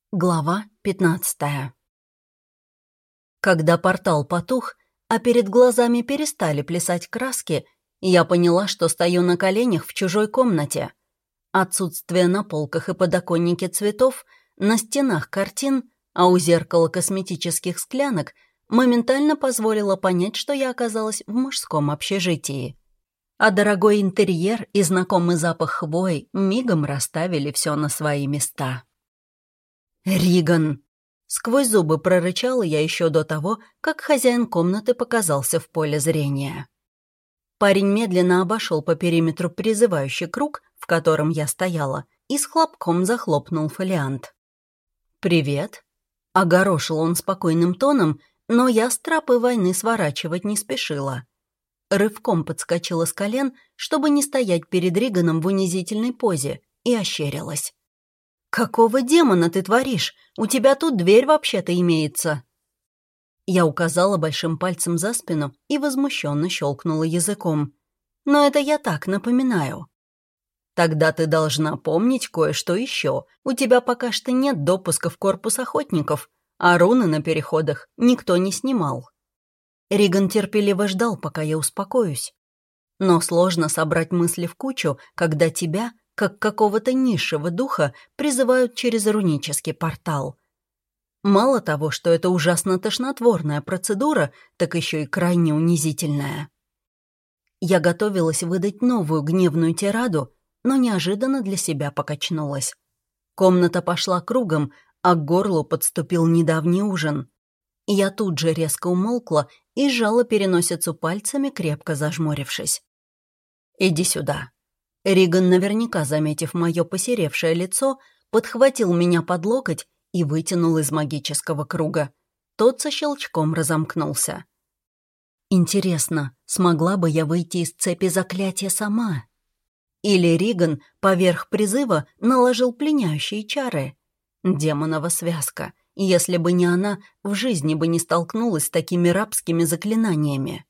Глава 15. Когда портал потух, а перед глазами перестали плясать краски, я поняла, что стою на коленях в чужой комнате. Отсутствие на полках и подоконнике цветов, на стенах картин, а у зеркала косметических склянок моментально позволило понять, что я оказалась в мужском общежитии. А дорогой интерьер и знакомый запах хвои мигом расставили все на свои места. «Риган!» Сквозь зубы прорычала я еще до того, как хозяин комнаты показался в поле зрения. Парень медленно обошел по периметру призывающий круг, в котором я стояла, и с хлопком захлопнул фолиант. «Привет!» — огорошил он спокойным тоном, но я с тропы войны сворачивать не спешила. Рывком подскочила с колен, чтобы не стоять перед Риганом в унизительной позе, и ощерилась. «Какого демона ты творишь? У тебя тут дверь вообще-то имеется!» Я указала большим пальцем за спину и возмущенно щелкнула языком. «Но это я так напоминаю». «Тогда ты должна помнить кое-что еще. У тебя пока что нет допуска в корпус охотников, а руны на переходах никто не снимал». Риган терпеливо ждал, пока я успокоюсь. Но сложно собрать мысли в кучу, когда тебя, как какого-то низшего духа, призывают через рунический портал. Мало того, что это ужасно тошнотворная процедура, так еще и крайне унизительная. Я готовилась выдать новую гневную тираду, но неожиданно для себя покачнулась. Комната пошла кругом, а к горлу подступил недавний ужин. Я тут же резко умолкла и сжала переносицу пальцами, крепко зажмурившись. «Иди сюда». Риган, наверняка заметив мое посеревшее лицо, подхватил меня под локоть и вытянул из магического круга. Тот со щелчком разомкнулся. Интересно, смогла бы я выйти из цепи заклятия сама? Или Риган поверх призыва наложил пленяющие чары? Демонова связка. Если бы не она, в жизни бы не столкнулась с такими рабскими заклинаниями.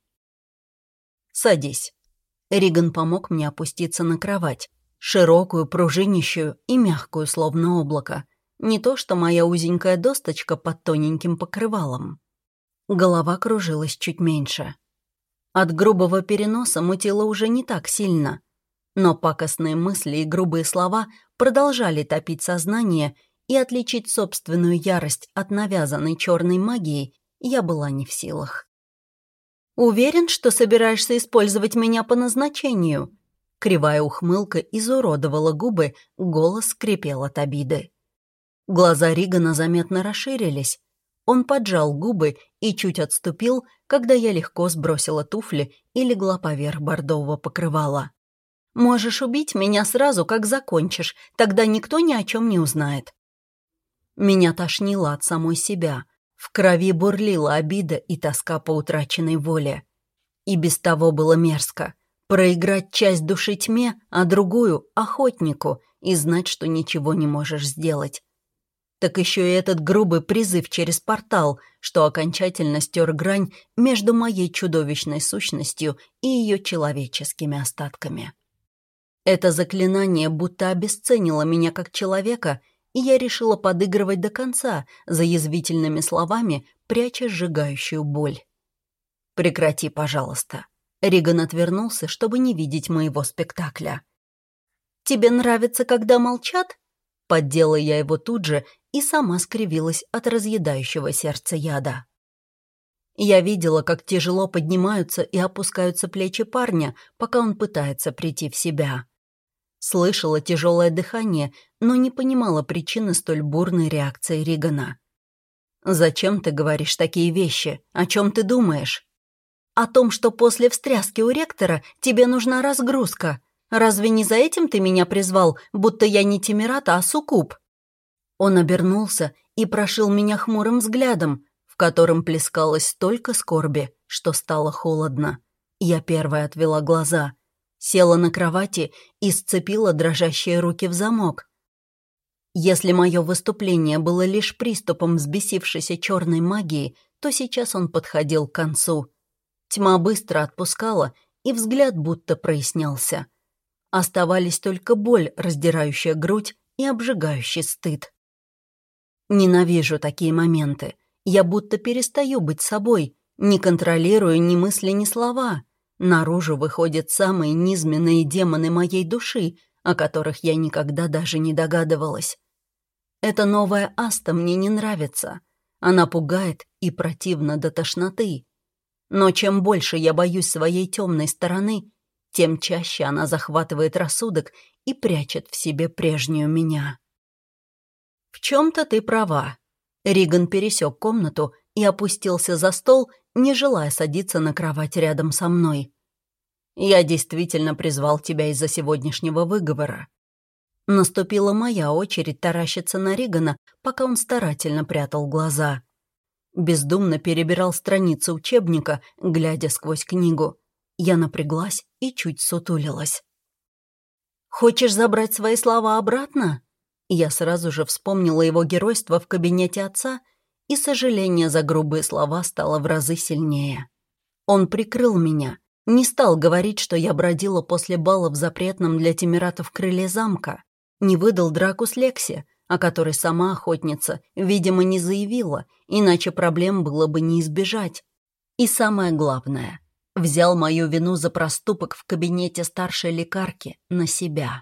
«Садись». Риган помог мне опуститься на кровать, широкую, пружинищую и мягкую, словно облако. Не то что моя узенькая досточка под тоненьким покрывалом. Голова кружилась чуть меньше. От грубого переноса мутило уже не так сильно, но пакостные мысли и грубые слова продолжали топить сознание, и отличить собственную ярость от навязанной черной магии я была не в силах. «Уверен, что собираешься использовать меня по назначению?» Кривая ухмылка изуродовала губы, голос скрипел от обиды. Глаза Ригана заметно расширились. Он поджал губы и чуть отступил, когда я легко сбросила туфли и легла поверх бордового покрывала. «Можешь убить меня сразу, как закончишь, тогда никто ни о чем не узнает». Меня тошнило от самой себя. В крови бурлила обида и тоска по утраченной воле. И без того было мерзко. Проиграть часть души тьме, а другую — охотнику, и знать, что ничего не можешь сделать. Так еще и этот грубый призыв через портал, что окончательно стер грань между моей чудовищной сущностью и ее человеческими остатками. Это заклинание будто обесценило меня как человека, и я решила подыгрывать до конца, за язвительными словами, пряча сжигающую боль. «Прекрати, пожалуйста». Риган отвернулся, чтобы не видеть моего спектакля. «Тебе нравится, когда молчат?» Поддела я его тут же и сама скривилась от разъедающего сердца яда. Я видела, как тяжело поднимаются и опускаются плечи парня, пока он пытается прийти в себя. Слышала тяжелое дыхание, но не понимала причины столь бурной реакции Ригана. «Зачем ты говоришь такие вещи? О чем ты думаешь?» «О том, что после встряски у ректора тебе нужна разгрузка. Разве не за этим ты меня призвал, будто я не Тимират, а суккуб?» Он обернулся и прошил меня хмурым взглядом, в котором плескалось столько скорби, что стало холодно. Я первая отвела глаза. Села на кровати и сцепила дрожащие руки в замок. Если мое выступление было лишь приступом взбесившейся черной магии, то сейчас он подходил к концу. Тьма быстро отпускала, и взгляд будто прояснялся. Оставались только боль, раздирающая грудь, и обжигающий стыд. Ненавижу такие моменты. Я будто перестаю быть собой, не контролирую ни мысли, ни слова. Наружу выходят самые низменные демоны моей души, о которых я никогда даже не догадывалась. Эта новая Аста мне не нравится. Она пугает и противна до тошноты. Но чем больше я боюсь своей темной стороны, тем чаще она захватывает рассудок и прячет в себе прежнюю меня. «В чем-то ты права». Риган пересек комнату и опустился за стол, не желая садиться на кровать рядом со мной. «Я действительно призвал тебя из-за сегодняшнего выговора». Наступила моя очередь таращиться на Ригана, пока он старательно прятал глаза. Бездумно перебирал страницы учебника, глядя сквозь книгу. Я напряглась и чуть сутулилась. «Хочешь забрать свои слова обратно?» Я сразу же вспомнила его геройство в кабинете отца, и сожаление за грубые слова стало в разы сильнее. Он прикрыл меня, не стал говорить, что я бродила после бала в запретном для Тимиратов крыле замка, не выдал драку с Лекси, о которой сама охотница, видимо, не заявила, иначе проблем было бы не избежать. И самое главное, взял мою вину за проступок в кабинете старшей лекарки на себя.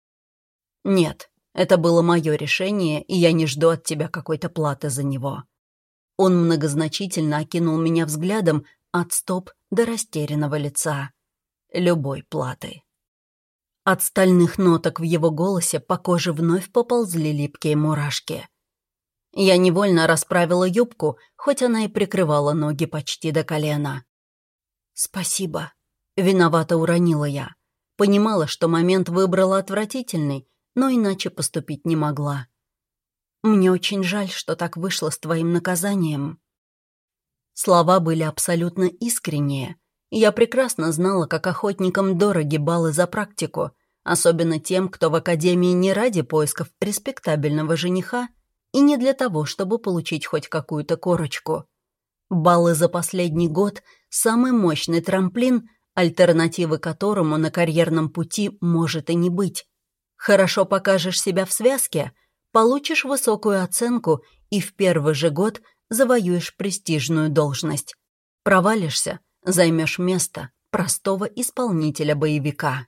«Нет, это было мое решение, и я не жду от тебя какой-то платы за него». Он многозначительно окинул меня взглядом от стоп до растерянного лица. Любой платы. От стальных ноток в его голосе по коже вновь поползли липкие мурашки. Я невольно расправила юбку, хоть она и прикрывала ноги почти до колена. «Спасибо», — виновато уронила я. Понимала, что момент выбрала отвратительный, но иначе поступить не могла. «Мне очень жаль, что так вышло с твоим наказанием». Слова были абсолютно искренние. Я прекрасно знала, как охотникам дороги баллы за практику, особенно тем, кто в академии не ради поисков респектабельного жениха и не для того, чтобы получить хоть какую-то корочку. Баллы за последний год – самый мощный трамплин, альтернативы которому на карьерном пути может и не быть. Хорошо покажешь себя в связке – получишь высокую оценку и в первый же год завоюешь престижную должность. Провалишься – займешь место простого исполнителя-боевика.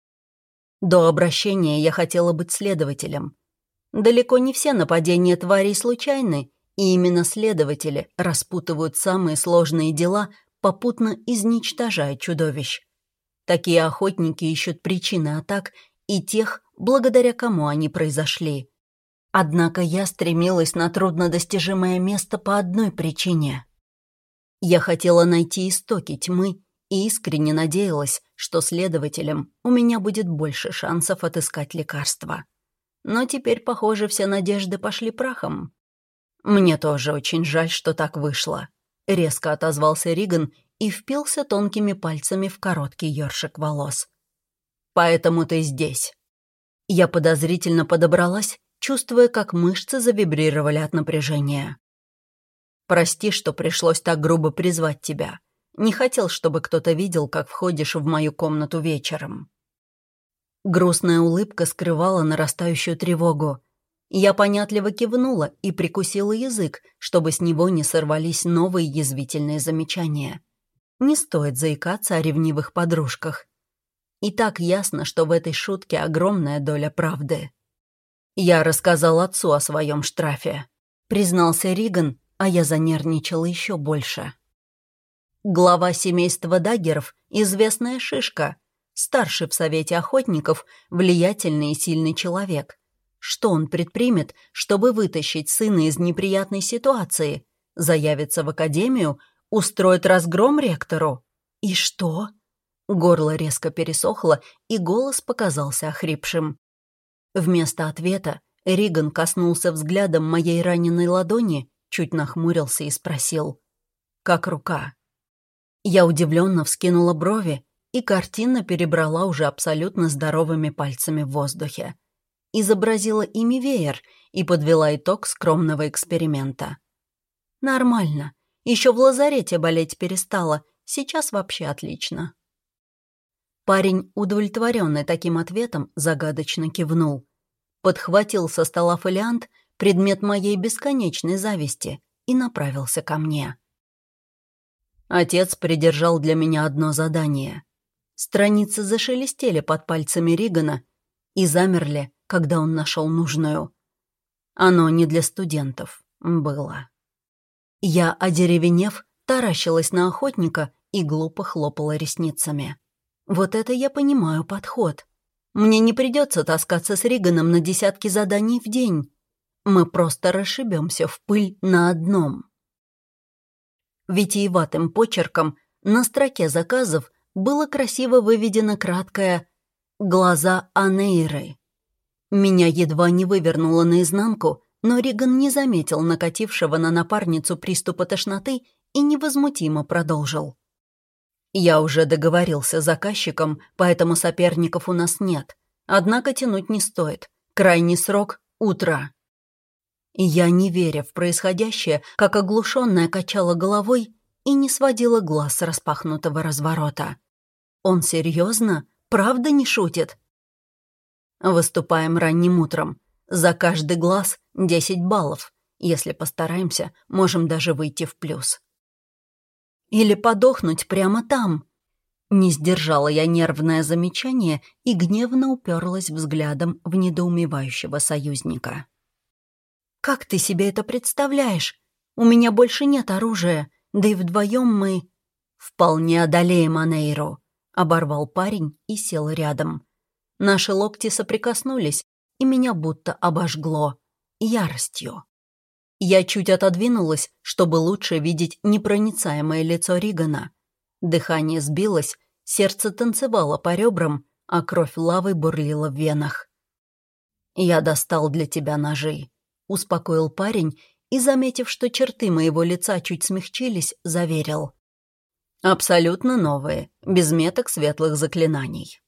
До обращения я хотела быть следователем. Далеко не все нападения тварей случайны, и именно следователи распутывают самые сложные дела, попутно изничтожая чудовищ. Такие охотники ищут причины атак и тех, благодаря кому они произошли. Однако я стремилась на труднодостижимое место по одной причине. Я хотела найти истоки тьмы и искренне надеялась, что следователем у меня будет больше шансов отыскать лекарства. Но теперь, похоже, все надежды пошли прахом. «Мне тоже очень жаль, что так вышло», — резко отозвался Риган и впился тонкими пальцами в короткий ёршик волос. «Поэтому ты здесь». Я подозрительно подобралась, чувствуя, как мышцы завибрировали от напряжения. «Прости, что пришлось так грубо призвать тебя. Не хотел, чтобы кто-то видел, как входишь в мою комнату вечером». Грустная улыбка скрывала нарастающую тревогу. Я понятливо кивнула и прикусила язык, чтобы с него не сорвались новые язвительные замечания. Не стоит заикаться о ревнивых подружках. И так ясно, что в этой шутке огромная доля правды. «Я рассказал отцу о своем штрафе», — признался Риган, а я занервничала еще больше. Глава семейства Даггеров — известная шишка, старший в совете охотников, влиятельный и сильный человек. Что он предпримет, чтобы вытащить сына из неприятной ситуации? Заявится в академию, устроит разгром ректору? И что? Горло резко пересохло, и голос показался охрипшим. Вместо ответа Риган коснулся взглядом моей раненой ладони, чуть нахмурился и спросил: «Как рука?» Я удивленно вскинула брови и картинно перебрала уже абсолютно здоровыми пальцами в воздухе. Изобразила ими веер и подвела итог скромного эксперимента. «Нормально. Еще в лазарете болеть перестала. Сейчас вообще отлично». Парень, удовлетворенный таким ответом, загадочно кивнул. Подхватил со стола фолиант, предмет моей бесконечной зависти, и направился ко мне. Отец придержал для меня одно задание. Страницы зашелестели под пальцами Ригана и замерли, когда он нашел нужную. Оно не для студентов было. Я, одеревенев, таращилась на охотника и глупо хлопала ресницами. Вот это я понимаю подход. Мне не придется таскаться с Риганом на десятки заданий в день. Мы просто расшибемся в пыль на одном. Витиеватым почерком на строке заказов было красиво выведено краткое «Глаза Анейры». Меня едва не вывернуло наизнанку, но Риган не заметил накатившего на напарницу приступа тошноты и невозмутимо продолжил. «Я уже договорился с заказчиком, поэтому соперников у нас нет. Однако тянуть не стоит. Крайний срок — утро». Я, не веря в происходящее, как оглушенная качала головой и не сводила глаз с распахнутого разворота. Он серьезно? Правда не шутит? Выступаем ранним утром. За каждый глаз 10 баллов. Если постараемся, можем даже выйти в плюс. Или подохнуть прямо там. Не сдержала я нервное замечание и гневно уперлась взглядом в недоумевающего союзника. «Как ты себе это представляешь? У меня больше нет оружия, да и вдвоем мы...» «Вполне одолеем Анейру», — оборвал парень и сел рядом. Наши локти соприкоснулись, и меня будто обожгло яростью. Я чуть отодвинулась, чтобы лучше видеть непроницаемое лицо Ригана. Дыхание сбилось, сердце танцевало по ребрам, а кровь лавой бурлила в венах. «Я достал для тебя ножи», — успокоил парень и, заметив, что черты моего лица чуть смягчились, заверил. «Абсолютно новые, без меток светлых заклинаний».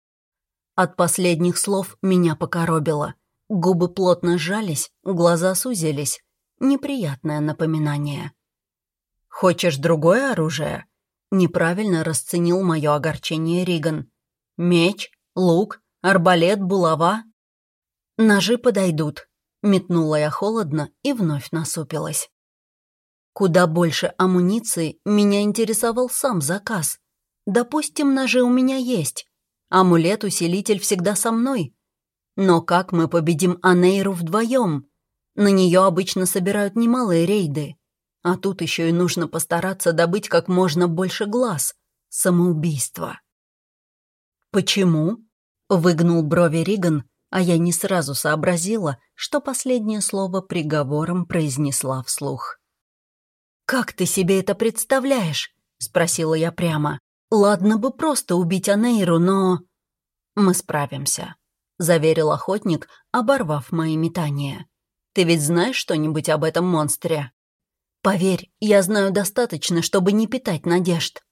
От последних слов меня покоробило. Губы плотно сжались, глаза сузились. Неприятное напоминание. «Хочешь другое оружие?» Неправильно расценил мое огорчение Риган. «Меч, лук, арбалет, булава?» «Ножи подойдут», — метнула я холодно и вновь насупилась. Куда больше амуниции меня интересовал сам заказ. Допустим, ножи у меня есть. Амулет-усилитель всегда со мной. Но как мы победим Анейру вдвоем? На нее обычно собирают немалые рейды. А тут еще и нужно постараться добыть как можно больше глаз. Самоубийство. «Почему?» — выгнул брови Риган, а я не сразу сообразила, что последнее слово приговором произнесла вслух. «Как ты себе это представляешь?» — спросила я прямо. «Ладно бы просто убить Анейру, но...» «Мы справимся», — заверил охотник, оборвав мои метания. «Ты ведь знаешь что-нибудь об этом монстре?» «Поверь, я знаю достаточно, чтобы не питать надежд».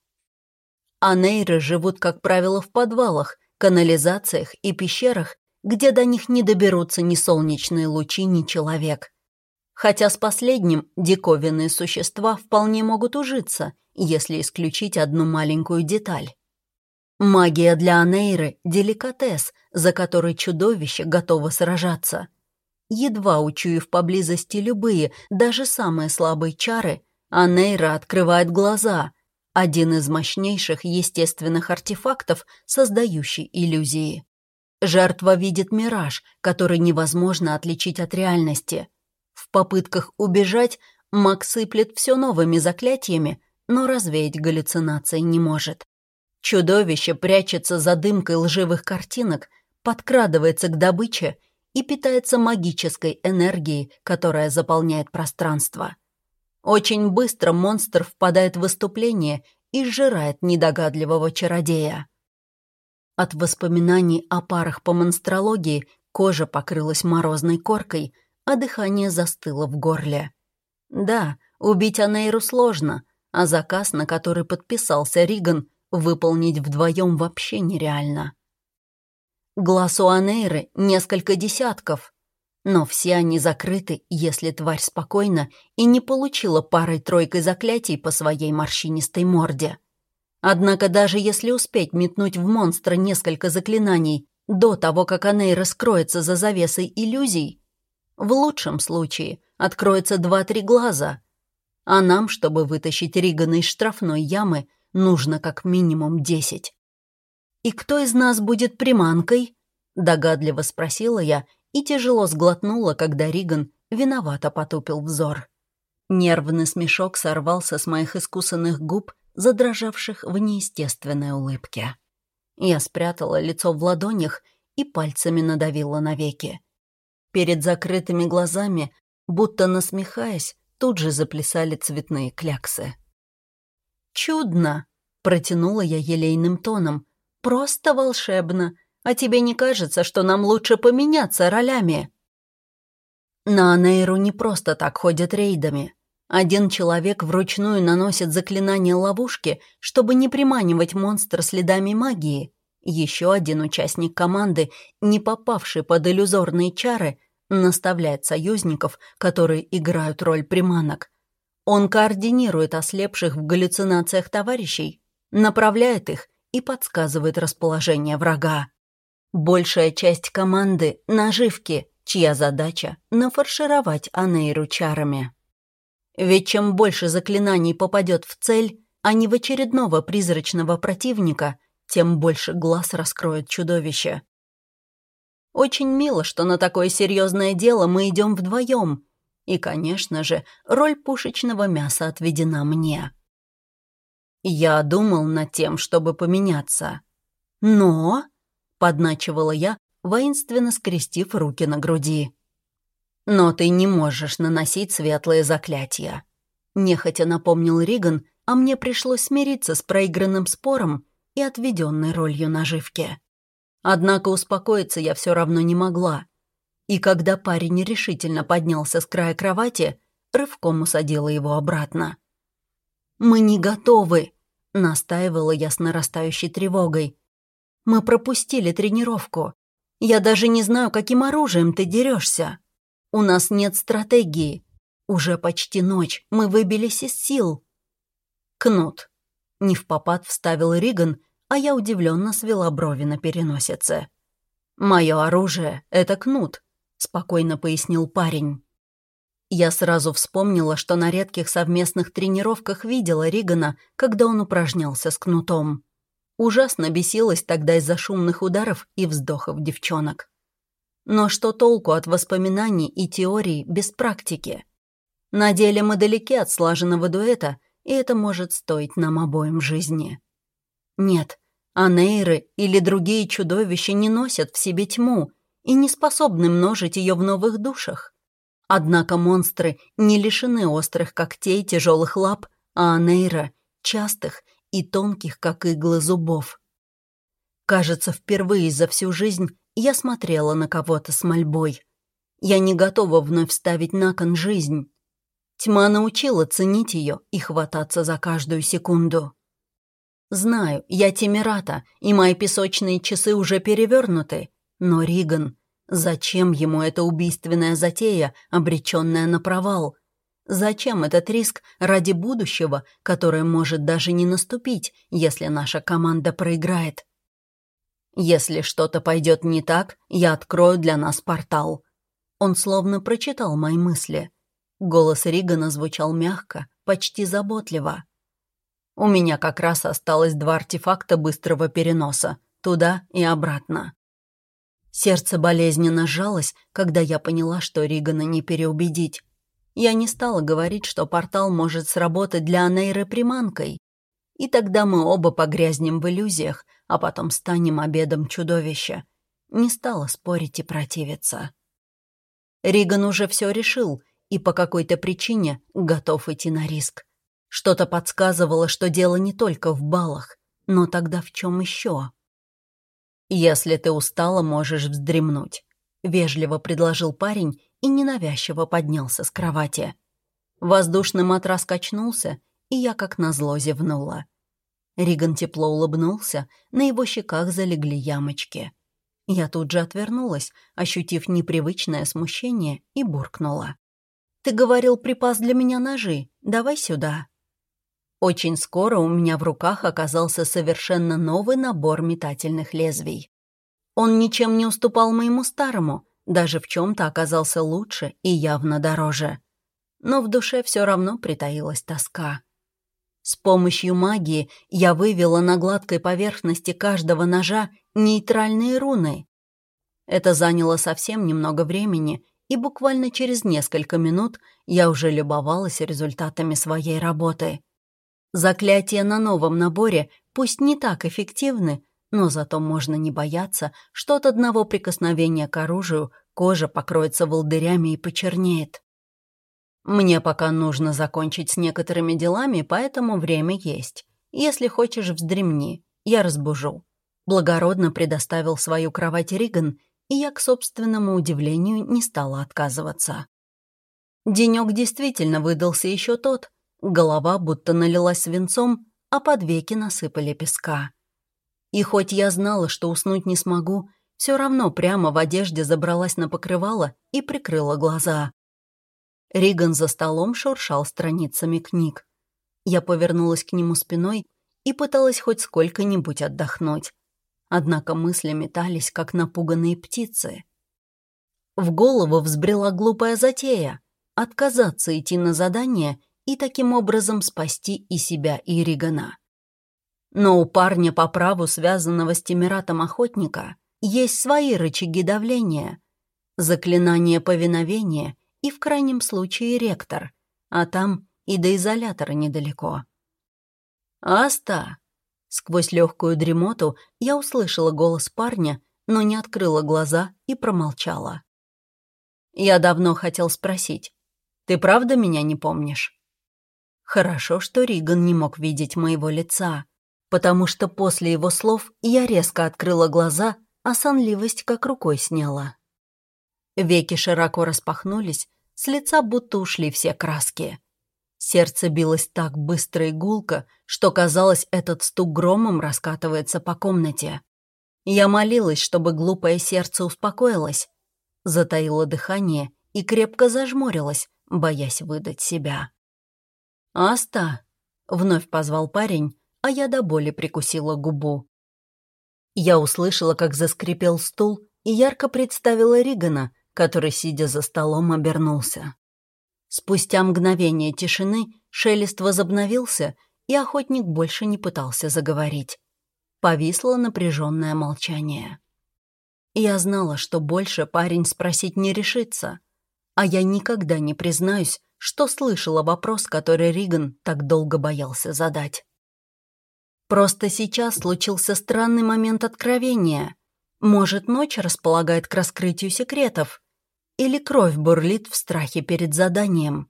Анейры живут, как правило, в подвалах, канализациях и пещерах, где до них не доберутся ни солнечные лучи, ни человек. Хотя с последним диковинные существа вполне могут ужиться, если исключить одну маленькую деталь. Магия для Анейры – деликатес, за который чудовище готово сражаться. Едва учуяв поблизости любые, даже самые слабые чары, Анейра открывает глаза – один из мощнейших естественных артефактов, создающий иллюзии. Жертва видит мираж, который невозможно отличить от реальности. В попытках убежать маг сыплет все новыми заклятиями, но развеять галлюцинации не может. Чудовище прячется за дымкой лживых картинок, подкрадывается к добыче и питается магической энергией, которая заполняет пространство. Очень быстро монстр впадает в выступление и сжирает недогадливого чародея. От воспоминаний о парах по монстрологии кожа покрылась морозной коркой, а дыхание застыло в горле. Да, убить Анейру сложно, а заказ, на который подписался Риган, выполнить вдвоем вообще нереально. Глаз у Анейры несколько десятков, но все они закрыты, если тварь спокойна и не получила парой-тройкой заклятий по своей морщинистой морде. Однако даже если успеть метнуть в монстра несколько заклинаний до того, как Анейра скроется за завесой иллюзий, В лучшем случае откроется 2-3 глаза. А нам, чтобы вытащить Ригана из штрафной ямы, нужно как минимум 10. «И кто из нас будет приманкой?» — догадливо спросила я и тяжело сглотнула, когда Риган виновато потупил взор. Нервный смешок сорвался с моих искусанных губ, задрожавших в неестественной улыбке. Я спрятала лицо в ладонях и пальцами надавила на веки. Перед закрытыми глазами, будто насмехаясь, тут же заплясали цветные кляксы. «Чудно!» — протянула я елейным тоном. «Просто волшебно! А тебе не кажется, что нам лучше поменяться ролями?» На Анейру не просто так ходят рейдами. Один человек вручную наносит заклинание ловушки, чтобы не приманивать монстра следами магии. Еще один участник команды, не попавший под иллюзорные чары, наставляет союзников, которые играют роль приманок. Он координирует ослепших в галлюцинациях товарищей, направляет их и подсказывает расположение врага. Большая часть команды — наживки, чья задача — нафаршировать Анейру чарами. Ведь чем больше заклинаний попадет в цель, а не в очередного призрачного противника, тем больше глаз раскроет чудовище. Очень мило, что на такое серьезное дело мы идем вдвоем. И, конечно же, роль пушечного мяса отведена мне. Я думал над тем, чтобы поменяться. Но, подначивала я, воинственно скрестив руки на груди. Но ты не можешь наносить светлые заклятия. Нехотя напомнил Риган, а мне пришлось смириться с проигранным спором и отведенной ролью наживки. Однако успокоиться я все равно не могла. И когда парень решительно поднялся с края кровати, рывком усадила его обратно. «Мы не готовы», — настаивала я с нарастающей тревогой. «Мы пропустили тренировку. Я даже не знаю, каким оружием ты дерешься. У нас нет стратегии. Уже почти ночь, мы выбились из сил». «Кнут», — невпопад вставил Риган, а я удивленно свела брови на переносице. «Мое оружие — это кнут», — спокойно пояснил парень. Я сразу вспомнила, что на редких совместных тренировках видела Ригана, когда он упражнялся с кнутом. Ужасно бесилась тогда из-за шумных ударов и вздохов девчонок. Но что толку от воспоминаний и теорий без практики? На деле мы далеки от слаженного дуэта, и это может стоить нам обоим жизни. Нет, Анейры или другие чудовища не носят в себе тьму и не способны множить ее в новых душах. Однако монстры не лишены острых когтей, тяжелых лап, а Анейра — частых и тонких, как иглы, зубов. Кажется, впервые за всю жизнь я смотрела на кого-то с мольбой. Я не готова вновь ставить на кон жизнь. Тьма научила ценить ее и хвататься за каждую секунду. Знаю, я Тимирата, и мои песочные часы уже перевернуты, но Риган... Зачем ему эта убийственная затея, обреченная на провал? Зачем этот риск ради будущего, которое может даже не наступить, если наша команда проиграет? Если что-то пойдет не так, я открою для нас портал. Он словно прочитал мои мысли. Голос Ригана звучал мягко, почти заботливо. У меня как раз осталось 2 артефакта быстрого переноса, туда и обратно. Сердце болезненно сжалось, когда я поняла, что Ригана не переубедить. Я не стала говорить, что портал может сработать для Анейры приманкой. И тогда мы оба погрязнем в иллюзиях, а потом станем обедом чудовища. Не стала спорить и противиться. Риган уже все решил и по какой-то причине готов идти на риск. Что-то подсказывало, что дело не только в баллах, но тогда в чем еще? «Если ты устала, можешь вздремнуть», — вежливо предложил парень и ненавязчиво поднялся с кровати. Воздушный матрас качнулся, и я как назло зевнула. Риган тепло улыбнулся, на его щеках залегли ямочки. Я тут же отвернулась, ощутив непривычное смущение, и буркнула. «Ты говорил, припас для меня ножи, давай сюда». Очень скоро у меня в руках оказался совершенно новый набор метательных лезвий. Он ничем не уступал моему старому, Даже в чем-то оказался лучше и явно дороже. Но в душе все равно притаилась тоска. С помощью магии я вывела на гладкой поверхности каждого ножа нейтральные руны. Это заняло совсем немного времени, и буквально через несколько минут я уже любовалась результатами своей работы. Заклятия на новом наборе пусть не так эффективны, но зато можно не бояться, что от одного прикосновения к оружию кожа покроется волдырями и почернеет. Мне пока нужно закончить с некоторыми делами, поэтому время есть. Если хочешь, вздремни, я разбужу. Благородно предоставил свою кровать Риган, и я, к собственному удивлению, не стала отказываться. Денёк действительно выдался еще тот. Голова будто налилась свинцом, а под веки насыпали песка. И хоть я знала, что уснуть не смогу, все равно прямо в одежде забралась на покрывало и прикрыла глаза. Риган за столом шуршал страницами книг. Я повернулась к нему спиной и пыталась хоть сколько-нибудь отдохнуть. Однако мысли метались, как напуганные птицы. В голову взбрела глупая затея — отказаться идти на задание и таким образом спасти и себя, и Ригана. Но у парня, по праву связанного с Тимиратом охотника, есть свои рычаги давления, заклинание повиновения и, в крайнем случае, ректор, а там и до изолятора недалеко. «Аста!» Сквозь легкую дремоту я услышала голос парня, но не открыла глаза и промолчала. Я давно хотел спросить, ты правда меня не помнишь? Хорошо, что Риган не мог видеть моего лица, потому что после его слов я резко открыла глаза, а сонливость как рукой сняла. Веки широко распахнулись, с лица будто ушли все краски. Сердце билось так быстро и гулко, что казалось, этот стук громом раскатывается по комнате. Я молилась, чтобы глупое сердце успокоилось, затаила дыхание и крепко зажмурилась, боясь выдать себя. «Аста!» — вновь позвал парень, а я до боли прикусила губу. Я услышала, как заскрипел стул, и ярко представила Ригана, который, сидя за столом, обернулся. Спустя мгновение тишины шелест возобновился, и охотник больше не пытался заговорить. Повисло напряженное молчание. Я знала, что больше парень спросить не решится, а я никогда не признаюсь, что слышала вопрос, который Риган так долго боялся задать. Просто сейчас случился странный момент откровения. Может, ночь располагает к раскрытию секретов? Или кровь бурлит в страхе перед заданием?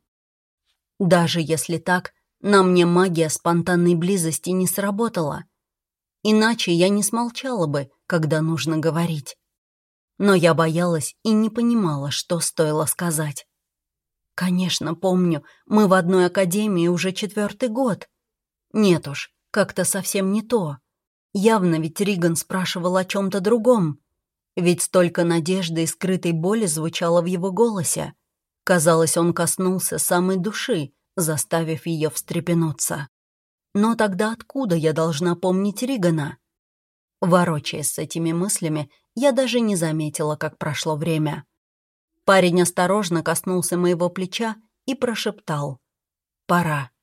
Даже если так, на мне магия спонтанной близости не сработала. Иначе я не смолчала бы, когда нужно говорить. Но я боялась и не понимала, что стоило сказать. Конечно, помню, мы в одной академии уже 4-й год. Нет уж, как-то совсем не то. Явно ведь Риган спрашивал о чем-то другом. Ведь столько надежды и скрытой боли звучало в его голосе. Казалось, он коснулся самой души, заставив ее встрепенуться. Но тогда откуда я должна помнить Ригана? Ворочаясь с этими мыслями, я даже не заметила, как прошло время. Парень осторожно коснулся моего плеча и прошептал: «Пора».